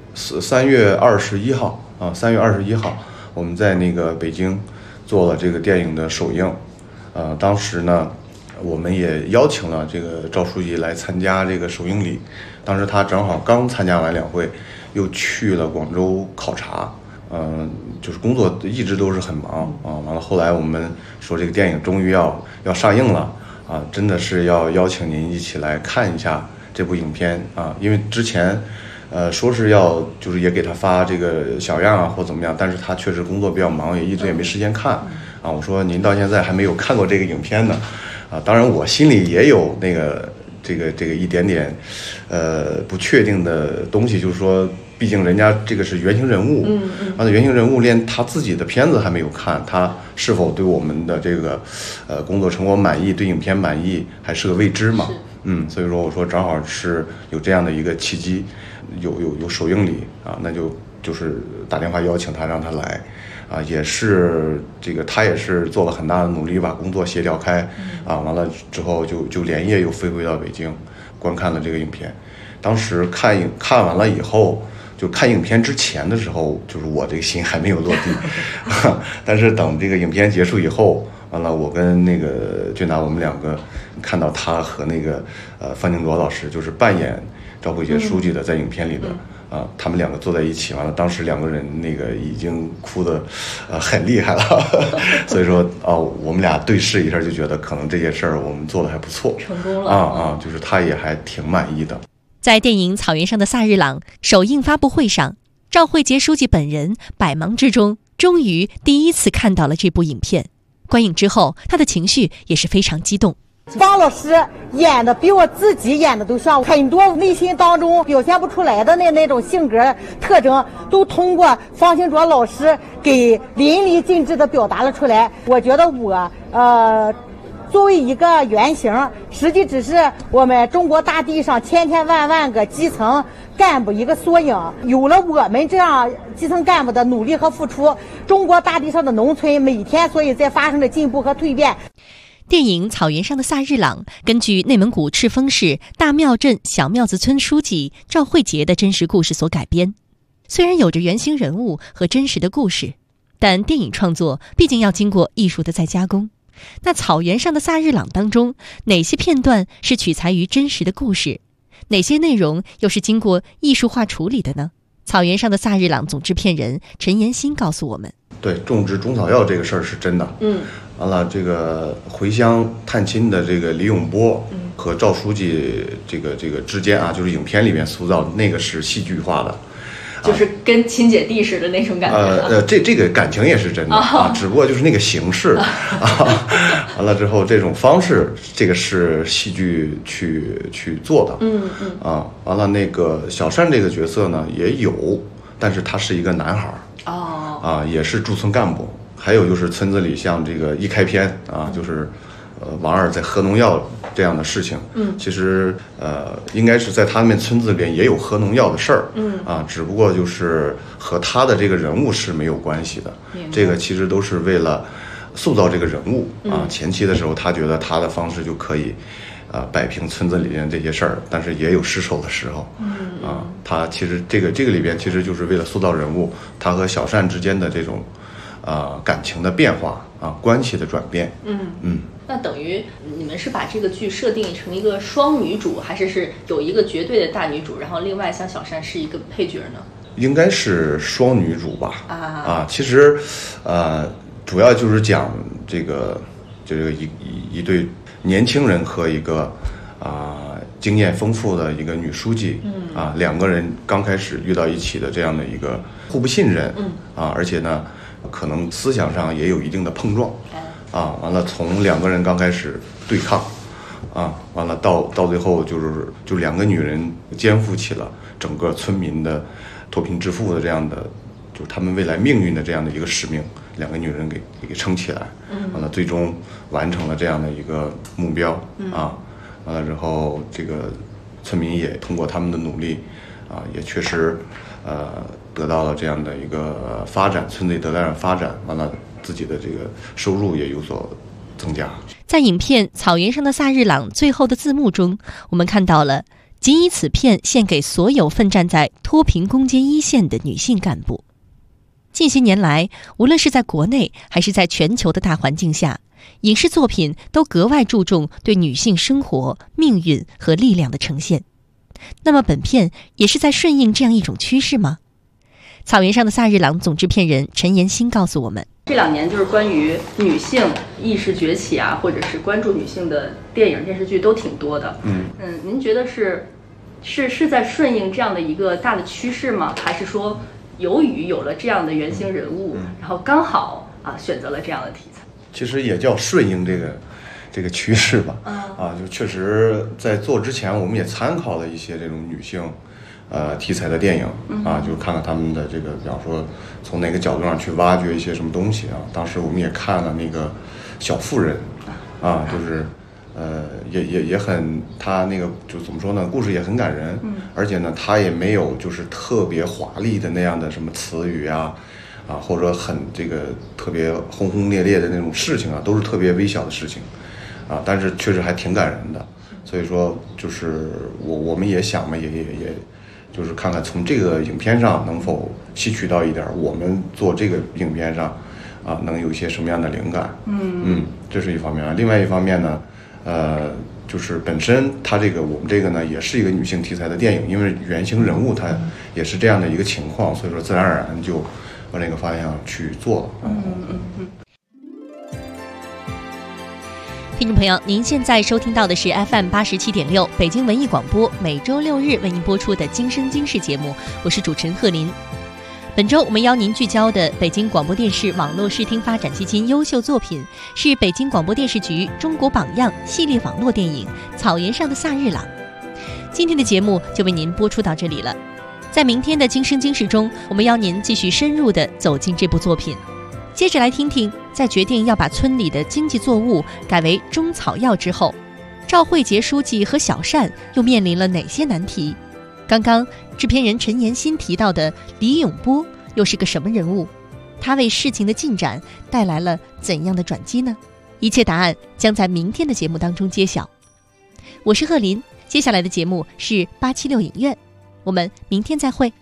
3月21号，3月21号，我们在那个北京做了这个电影的首映，当时呢，我们也邀请了这个赵书记来参加这个首映礼。当时他正好刚参加完2会，又去了广州考察，就是工作一直都是很忙啊。完了后来我们说这个电影终于要上映了啊，真的是要邀请您一起来看一下这部影片啊，因为之前说是要就是也给他发这个小样啊或怎么样，但是他确实工作比较忙，也一直也没时间看啊。我说您到现在还没有看过这个影片呢啊，当然我心里也有那个这个一点点不确定的东西，就是说毕竟人家这个是原型人物，原型人物连他自己的片子还没有看，他是否对我们的这个工作成果满意，对影片满意还是个未知嘛。所以说我说正好是有这样的一个契机，有首映礼啊，那就是打电话邀请他让他来啊，也是这个他也是做了很大的努力把工作协调开啊，完了之后就连夜又飞回到北京观看了这个影片。当时看完了以后，就看影片之前的时候，就是我这个心还没有落地但是等这个影片结束以后，完了我跟那个俊达我们2个看到他和那个范清卓老师就是扮演赵慧杰书记的在影片里的他们2个坐在一起，完了当时2个人那个已经哭得很厉害了所以说我们俩对视一下，就觉得可能这件事儿我们做的还不错， 成功了就是他也还挺满意的。 在电影《草原上的萨日朗》首映发布会上，赵慧杰书记本人百忙之中终于第一次看到了这部影片。观影之后，他的情绪也是非常激动。 方老师演的比我自己演的都像，很多内心当中表现不出来的那种性格特征，都通过方清卓老师给淋漓尽致的表达了出来。我觉得我作为一个原型，实际只是我们中国大地上千千万万个基层干部一个缩影。有了我们这样基层干部的努力和付出，中国大地上的农村每天所以在发生的进步和蜕变。 电影《草原上的萨日朗》根据内蒙古赤峰市大庙镇小庙子村书记赵慧杰的真实故事所改编。虽然有着原型人物和真实的故事，但电影创作毕竟要经过艺术的再加工。那《草原上的萨日朗》当中，哪些片段是取材于真实的故事，哪些内容又是经过艺术化处理的呢？《草原上的萨日朗》总制片人陈延新告诉我们， 对，种植中草药这个事儿是真的。完了，这个回乡探亲的这个李永波和赵书记这个之间啊，就是影片里面塑造的那个是戏剧化的， 就是跟亲姐弟似的那种感觉。 这个感情也是真的啊，只不过就是那个形式完了之后，这种方式，这个是戏剧去做的。完了那个小单这个角色呢也有，但是他是一个男孩也是驻村干部。还有就是村子里像这个一开篇啊，就是王二在喝农药这样的事情，其实应该是在他们村子里边也有喝农药的事儿，只不过就是和他的这个人物是没有关系的。这个其实都是为了塑造这个人物前期的时候他觉得他的方式就可以摆平村子里面这些事儿，但是也有失手的时候。他其实这个里边其实就是为了塑造人物，他和小善之间的这种感情的变化关系的转变。 那等于你们是把这个剧设定成一个双女主，还是有一个绝对的大女主，然后另外像小善是一个配角呢？应该是双女主吧。其实主要就是讲这个一对年轻人和一个经验丰富的一个女书记两个人刚开始遇到一起的这样的一个互不信任而且呢可能思想上也有一定的碰撞完了从两个人刚开始对抗完了到最后就两个女人肩负起了整个村民的脱贫致富的这样的就是他们未来命运的这样的一个使命，两个女人给撑起来完了最终完成了这样的一个目标完了之后这个村民也通过他们的努力也确实得到了这样的一个发展，村子也得到了发展，完了自己的这个收入也有所增加。 在影片《草原上的萨日朗》最后的字幕中，我们看到了仅以此片献给所有奋战在脱贫攻坚一线的女性干部。近些年来，无论是在国内还是在全球的大环境下，影视作品都格外注重对女性生活、命运和力量的呈现。那么本片也是在顺应这样一种趋势吗？草原上的萨日朗总制片人陈妍欣告诉我们， 这2年就是关于女性意识崛起或者是关注女性的电影电视剧都挺多的。您觉得是在顺应这样的一个大的趋势吗？还是说由于有了这样的原型人物，然后刚好选择了这样的题材？ 其实也叫顺应这个趋势吧。就确实在做之前，我们也参考了一些这种女性题材的电影就看看他们的这个，比方说从哪个角度上去挖掘一些什么东西当时我们也看了那个小妇人就是也很，他那个就怎么说呢，故事也很感人，而且呢他也没有就是特别华丽的那样的什么词语或者很这个特别轰轰烈烈的那种事情都是特别微小的事情但是确实还挺感人的。所以说就是我们也想嘛，也就是看看从这个影片上能否吸取到一点我们做这个影片上能有一些什么样的灵感。这是一方面。另外一方面呢就是本身它我们这个呢也是一个女性题材的电影，因为原型人物它也是这样的一个情况，所以说自然而然就往这个方向去做了。 听众朋友，您现在收听到的是 FM 87.6北京文艺广播每周6日为您播出的《今生今世》节目，我是主持人贺林。本周我们邀您聚焦的北京广播电视网络视听发展基金优秀作品是北京广播电视局中国榜样系列网络电影《草原上的萨日朗》。今天的节目就为您播出到这里了。在明天的《今生今世》中，我们邀您继续深入地走进这部作品。接着来听听，在决定要把村里的经济作物改为中草药之后，赵慧杰书记和小善又面临了哪些难题？刚刚制片人陈妍欣提到的李永波又是个什么人物？他为事情的进展带来了怎样的转机呢？一切答案将在明天的节目当中揭晓。我是贺林，接下来的节目是876影院，我们明天再会。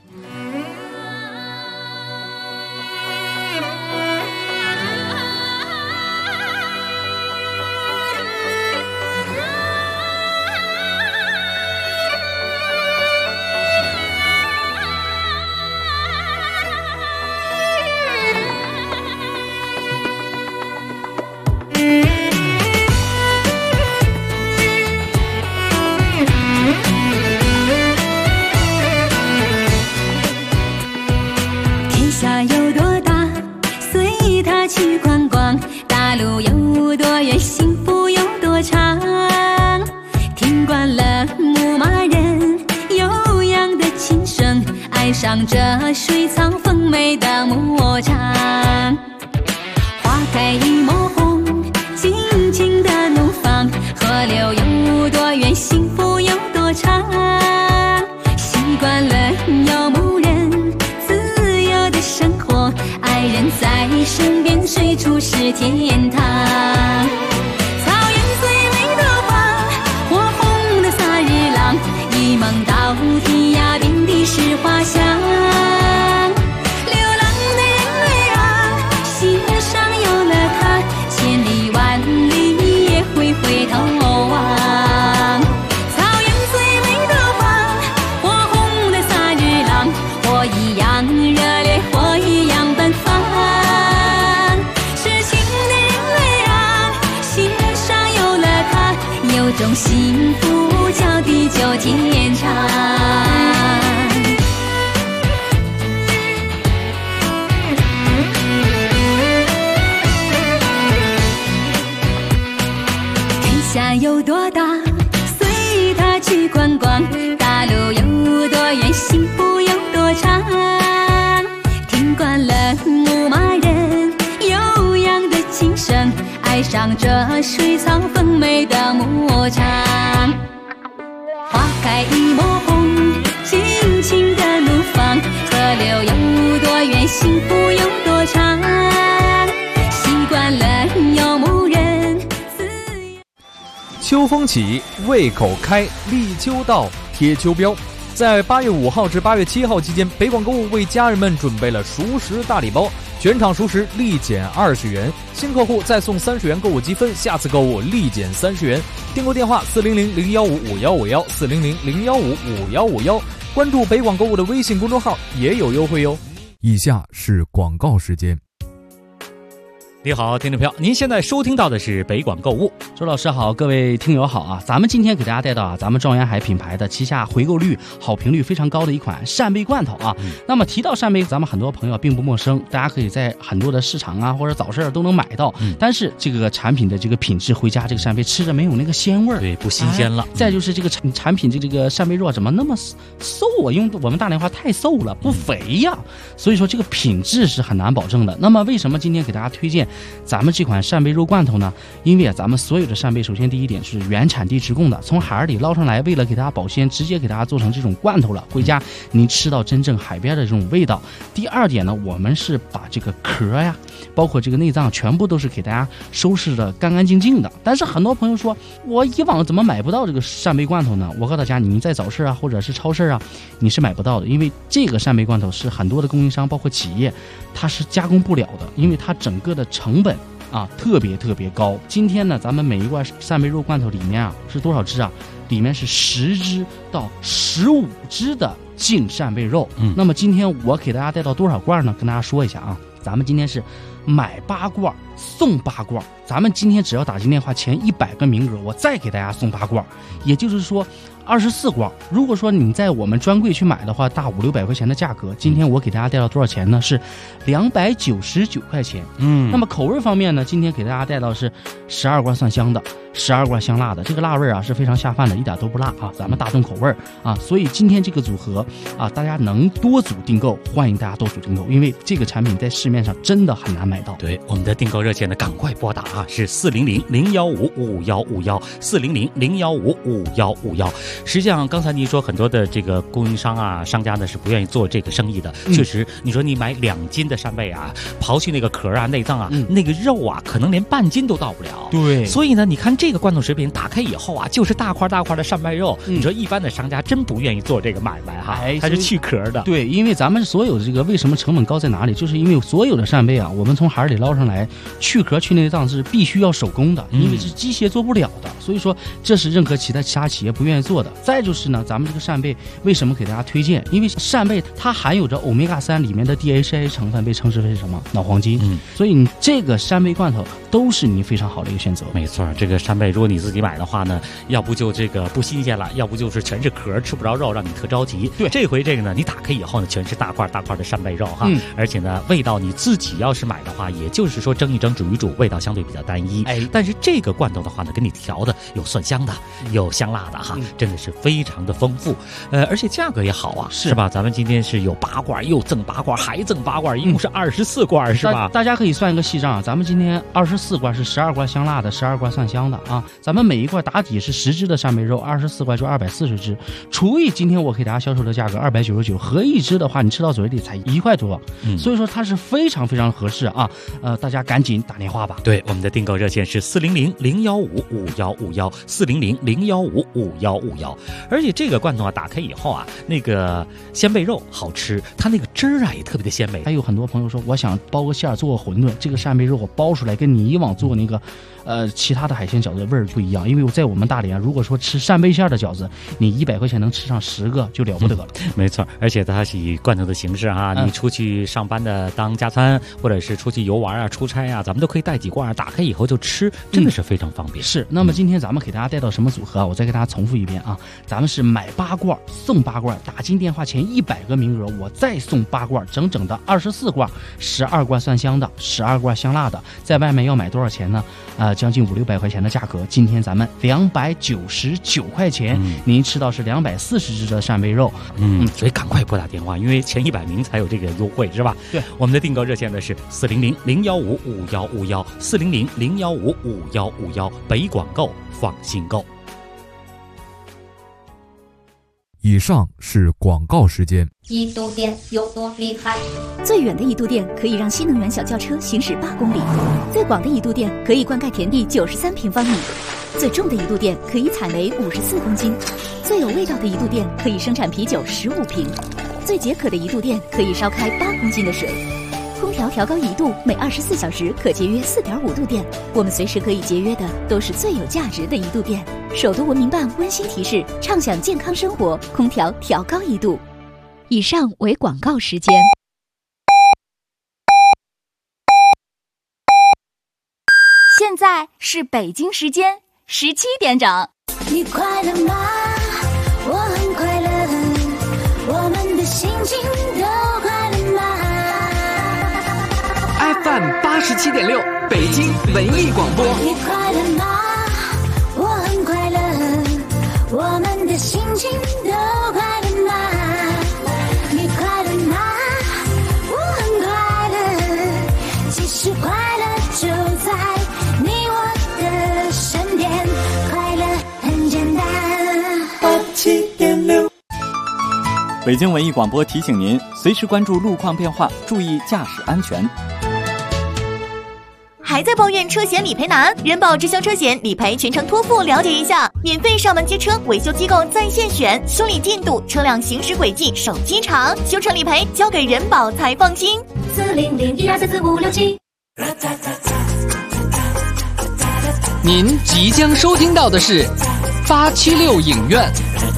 上这水草丰美的牧场，花开一抹红，静静的农房，河流有多远，幸福有多长。习惯了游牧人自由的生活，爱人在身边，随处是天堂。草原最美的花，活幸福叫地久天长。天下有多大，随它去观光，大路有多远，幸福有多长。听惯了牧马人悠扬的琴声，爱上这水草丰美的牧场。花开一抹红，尽情的怒放，河流有多远，幸福有多长。习惯了游牧人秋风起，胃口开，立秋到，贴秋膘。在8月5号至8月7号期间，北广购物为家人们准备了熟食大礼包，全场熟食立减20元，新客户再送30元购物积分，下次购物立减30元。订购电话400-015-5151，400-015-5151，关注北广购物的微信公众号也有优惠哟。 以下是广告时间。 你好，听众朋友，您现在收听到的是北广购物。 周老师好，各位听友好啊！咱们今天给大家带到咱们壮阳海品牌的旗下回购率、好评率非常高的一款扇贝罐头啊。那么提到扇贝，咱们很多朋友并不陌生，大家可以在很多的市场啊或者早市都能买到。但是这个产品的这个品质，回家这个扇贝吃着没有那个鲜味儿， 对，不新鲜了。 再就是这个产品这个扇贝肉怎么那么瘦啊？用我们大连话太瘦了，不肥呀。所以说这个品质是很难保证的。那么为什么今天给大家推荐咱们这款扇贝肉罐头呢？因为咱们所有的扇贝，首先第一点是原产地直供的，从海里捞上来，为了给大家保鲜，直接给大家做成这种罐头了，回家您吃到真正海边的这种味道。第二点呢，我们是把这个壳呀，包括这个内脏，全部都是给大家收拾的干干净净的。但是很多朋友说，我以往怎么买不到这个扇贝罐头呢？我告诉大家，你在早市啊或者是超市啊，你是买不到的，因为这个扇贝罐头是很多的供应商包括企业它是加工不了的，因为它整个的成本啊特别高。今天呢，咱们每一罐扇贝肉罐头里面啊是多少只啊？里面是10只到15只的净扇贝肉。那么今天我给大家带到多少罐呢？跟大家说一下啊，咱们今天是买8罐送8罐，咱们今天只要打进电话前100个名额，我再给大家送8罐，也就是说24罐。如果说你在我们专柜去买的话，大500-600块钱的价格，今天我给大家带到多少钱呢？是299块钱。那么口味方面呢，今天给大家带到是12罐蒜香的，12罐香辣的，这个辣味啊是非常下饭的，一点都不辣啊，咱们大众口味啊。所以今天这个组合啊，大家能多组订购，欢迎大家多组订购，因为这个产品在市面上真的很难买到。 对，我们的订购热线呢，赶快拨打啊，是400-015-5151，400-015-5151。实际上刚才您说很多的这个供应商啊商家呢是不愿意做这个生意的，确实你说你买2斤的扇贝啊，刨去那个壳啊内脏啊，那个肉啊可能连半斤都到不了。 对， 所以呢你看这个罐头食品打开以后啊，就是大块的扇贝肉，你说一般的商家真不愿意做这个买卖哈，它是去壳的。 对，因为咱们所有的这个为什么成本高在哪里，就是因为所有的扇贝啊，我们从海里捞上来，去壳去内脏是必须要手工的，因为是机械做不了的，所以说这是任何其他企业不愿意做的。再就是呢，咱们这个扇贝为什么给大家推荐？因为扇贝它含有着欧米伽3里面的 DHA 成分，被称之为什么？脑黄金。所以你这个扇贝罐头都是你非常好的一个选择。 没错，这个扇贝如果你自己买的话呢，要不就这个不新鲜了，要不就是全是壳吃不着肉，让你特着急。 对， 这回这个呢，你打开以后呢，全是大块的扇贝肉哈，而且呢，味道你自己要是买的话，也就是说蒸一蒸、煮一煮，味道相对比较单一。但是这个罐头的话呢，给你调的有蒜香的，有香辣的哈，真的是非常的丰富。而且价格也好啊，是吧？咱们今天是有8罐，又赠8罐，还赠8罐，一共是24罐，是吧？ 大家可以算一个细账，咱们今天24罐是12罐香辣的，12罐蒜香的啊。咱们每一罐打底是10只的扇贝肉，24罐就240只，除以今天我给大家销售的价格299，合一只的话，你吃到嘴里才1块多，所以说它是非常合适啊。大家赶紧打电话吧。 对，我们的订购热线是400-015-5151，400-015-5151。而且这个罐头啊，打开以后啊，那个鲜贝肉好吃，它那个汁儿啊也特别的鲜美。 还有很多朋友说，我想包个馅儿做个馄饨，这个扇贝肉我包出来，跟你以往做那个其他的海鲜饺子味儿不一样。因为在我们大连，如果说吃扇贝馅的饺子，你100块钱能吃上10个就了不得了。 没错，而且它是以罐头的形式哈，你出去上班的当加餐，或者是出去游玩啊、出差呀，咱们都可以带几罐，打开以后就吃，真的是非常方便。 是。那么今天咱们给大家带到什么组合啊？我再给大家重复一遍啊，咱们是买8罐送8罐，打进电话前100个名额，我再送8罐，整整的24罐，12罐蒜香的，12罐香辣的，在外面要买多少钱呢？将近500-600块钱的价格，今天咱们299块钱，您吃到是240只的扇贝肉。 所以赶快拨打电话，因为前100名才有这个优惠，是吧？ 对， 我们的订购热线呢是400-015-5151，400-015-5151，北广购，放心购。 以上是广告时间。 一度电有多厉害？ 最远的一度电可以让新能源小轿车行驶8公里，最广的一度电可以灌溉田地93平方米，最重的一度电可以采煤54公斤，最有味道的一度电可以生产啤酒15瓶，最解渴的一度电可以烧开8公斤的水。空调调高1度，每24小时可节约4.5度电。我们随时可以节约的都是最有价值的一度电。首都文明办温馨提示：畅享健康生活，空调调高1度。以上为广告时间。 现在是北京时间17点整。 你快乐吗？我很快乐，我们的心情都快乐吗？ FM 87.6，北京文艺广播。 你快乐吗？我很快乐，我们的心情都快乐吗？你快乐吗？我很快乐，其实快乐就在你我的身边，快乐很简单。87.6。 北京文艺广播提醒您，随时关注路况变化，注意驾驶安全。 还在抱怨车险理赔难？人保直销车险理赔全程托付，了解一下，免费上门接车，维修机构在线选，修理进度、车辆行驶轨迹、手机查，修成理赔交给人保才放心。 400-1234567。 您即将收听到的是876影院。